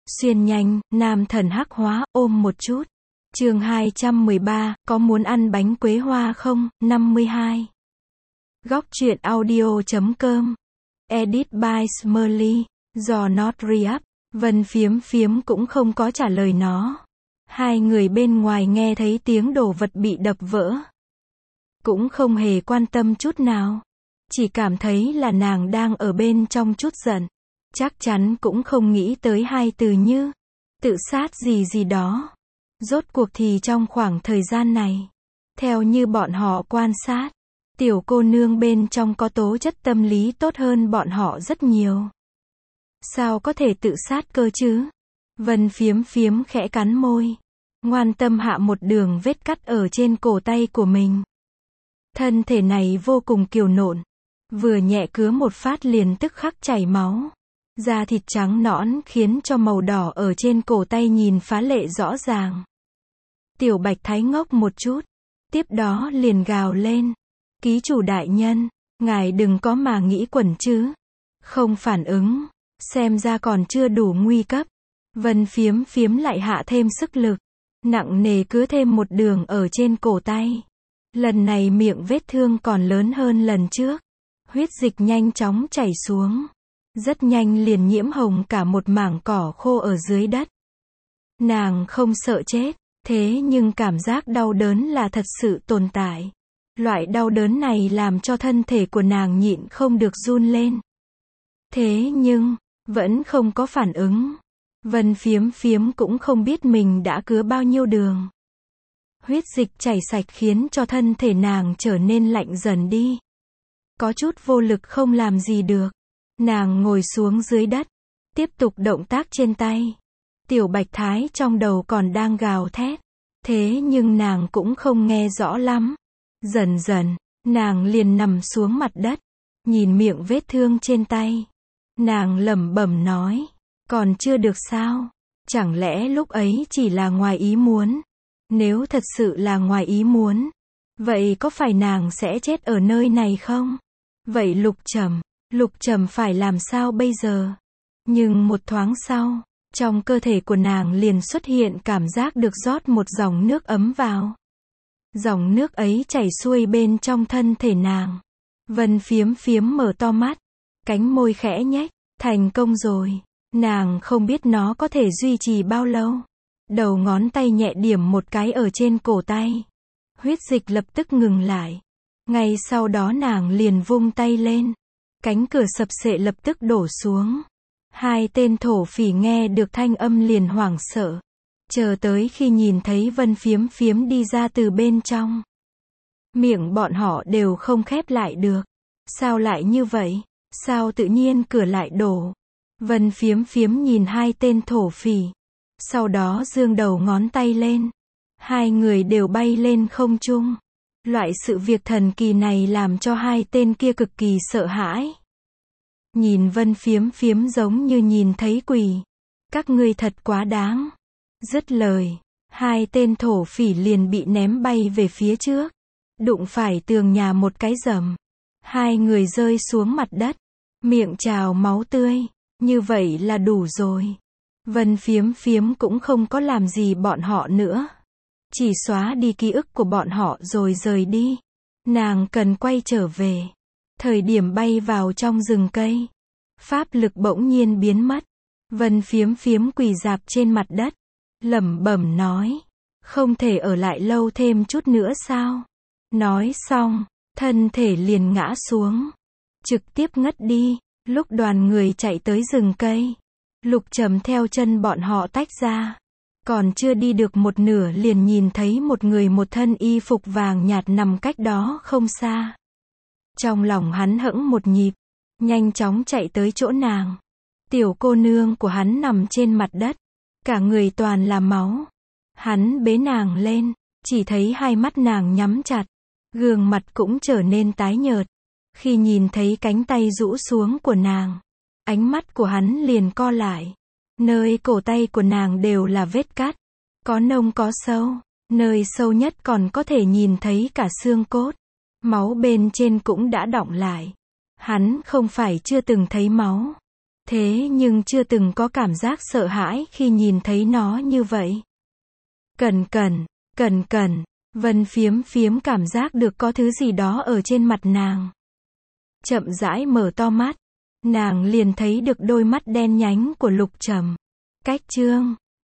Xuyên nhanh, nam thần hắc hóa, ôm một chút. Chương 213, có muốn ăn bánh quế hoa không? 52. Góc truyện audio.com. Edit by Smurly. Do not re-up. Vân Phiếm Phiếm cũng không có trả lời nó. Hai người bên ngoài nghe thấy tiếng đồ vật bị đập vỡ. Cũng không hề quan tâm chút nào. Chỉ cảm thấy là nàng đang ở bên trong chút giận. Chắc chắn cũng không nghĩ tới hai từ như tự sát gì gì đó. Rốt cuộc thì trong khoảng thời gian này, theo như bọn họ quan sát, tiểu cô nương bên trong có tố chất tâm lý tốt hơn bọn họ rất nhiều. Sao có thể tự sát cơ chứ? Vân Phiếm Phiếm khẽ cắn môi, ngoan tâm hạ một đường vết cắt ở trên cổ tay của mình. Thân thể này vô cùng kiều nộn, vừa nhẹ cứa một phát liền tức khắc chảy máu. Da thịt trắng nõn khiến cho màu đỏ ở trên cổ tay nhìn phá lệ rõ ràng. Tiểu Bạch Thái ngốc một chút, tiếp đó liền gào lên. Ký chủ đại nhân, ngài đừng có mà nghĩ quẩn chứ. Không phản ứng, xem ra còn chưa đủ nguy cấp. Vân Phiếm Phiếm lại hạ thêm sức lực, nặng nề cứa thêm một đường ở trên cổ tay. Lần này miệng vết thương còn lớn hơn lần trước. Huyết dịch nhanh chóng chảy xuống. Rất nhanh liền nhiễm hồng cả một mảng cỏ khô ở dưới đất. Nàng không sợ chết, thế nhưng cảm giác đau đớn là thật sự tồn tại. Loại đau đớn này làm cho thân thể của nàng nhịn không được run lên. Thế nhưng, vẫn không có phản ứng. Vân Phiếm Phiếm cũng không biết mình đã cứa bao nhiêu đường. Huyết dịch chảy sạch khiến cho thân thể nàng trở nên lạnh dần đi. Có chút vô lực không làm gì được. Nàng ngồi xuống dưới đất, tiếp tục động tác trên tay. Tiểu Bạch Thái trong đầu còn đang gào thét. Thế nhưng nàng cũng không nghe rõ lắm. Dần dần, nàng liền nằm xuống mặt đất, nhìn miệng vết thương trên tay. Nàng lẩm bẩm nói, còn chưa được sao? Chẳng lẽ lúc ấy chỉ là ngoài ý muốn? Nếu thật sự là ngoài ý muốn, vậy có phải nàng sẽ chết ở nơi này không? Vậy Lục Trầm phải làm sao bây giờ? Nhưng một thoáng sau, trong cơ thể của nàng liền xuất hiện cảm giác được rót một dòng nước ấm vào. Dòng nước ấy chảy xuôi bên trong thân thể nàng. Vân Phiếm Phiếm mở to mắt, cánh môi khẽ nhếch, thành công rồi. Nàng không biết nó có thể duy trì bao lâu. Đầu ngón tay nhẹ điểm một cái ở trên cổ tay. Huyết dịch lập tức ngừng lại. Ngay sau đó nàng liền vung tay lên. Cánh cửa sập xệ lập tức đổ xuống. Hai tên thổ phỉ nghe được thanh âm liền hoảng sợ. Chờ tới khi nhìn thấy Vân Phiếm Phiếm đi ra từ bên trong. Miệng bọn họ đều không khép lại được. Sao lại như vậy? Sao tự nhiên cửa lại đổ? Vân Phiếm Phiếm nhìn hai tên thổ phỉ. Sau đó giương đầu ngón tay lên. Hai người đều bay lên không trung. Loại sự việc thần kỳ này làm cho hai tên kia cực kỳ sợ hãi. Nhìn Vân Phiếm Phiếm giống như nhìn thấy quỷ. Các ngươi thật quá đáng. Dứt lời, hai tên thổ phỉ liền bị ném bay về phía trước. Đụng phải tường nhà một cái rầm. Hai người rơi xuống mặt đất. Miệng trào máu tươi. Như vậy là đủ rồi. Vân Phiếm Phiếm cũng không có làm gì bọn họ nữa. Chỉ xóa đi ký ức của bọn họ rồi rời đi. Nàng cần quay trở về. Thời điểm bay vào trong rừng cây, pháp lực bỗng nhiên biến mất. Vân Phiếm Phiếm quỳ rạp trên mặt đất, lẩm bẩm nói, không thể ở lại lâu thêm chút nữa sao? Nói xong, thân thể liền ngã xuống, trực tiếp ngất đi. Lúc đoàn người chạy tới rừng cây, Lục Trầm theo chân bọn họ tách ra. Còn chưa đi được một nửa liền nhìn thấy một người một thân y phục vàng nhạt nằm cách đó không xa. Trong lòng hắn hững một nhịp, nhanh chóng chạy tới chỗ nàng. Tiểu cô nương của hắn nằm trên mặt đất, cả người toàn là máu. Hắn bế nàng lên, chỉ thấy hai mắt nàng nhắm chặt, gương mặt cũng trở nên tái nhợt. Khi nhìn thấy cánh tay rũ xuống của nàng, ánh mắt của hắn liền co lại. Nơi cổ tay của nàng đều là vết cắt, có nông có sâu, nơi sâu nhất còn có thể nhìn thấy cả xương cốt. Máu bên trên cũng đã đọng lại. Hắn không phải chưa từng thấy máu, Thế nhưng chưa từng có cảm giác sợ hãi khi nhìn thấy nó như vậy. Cẩn cẩn, Vân phiếm phiếm cảm giác được có thứ gì đó ở trên mặt nàng. Chậm rãi mở to mắt, nàng liền thấy được đôi mắt đen nhánh của Lục Trầm. Cách chương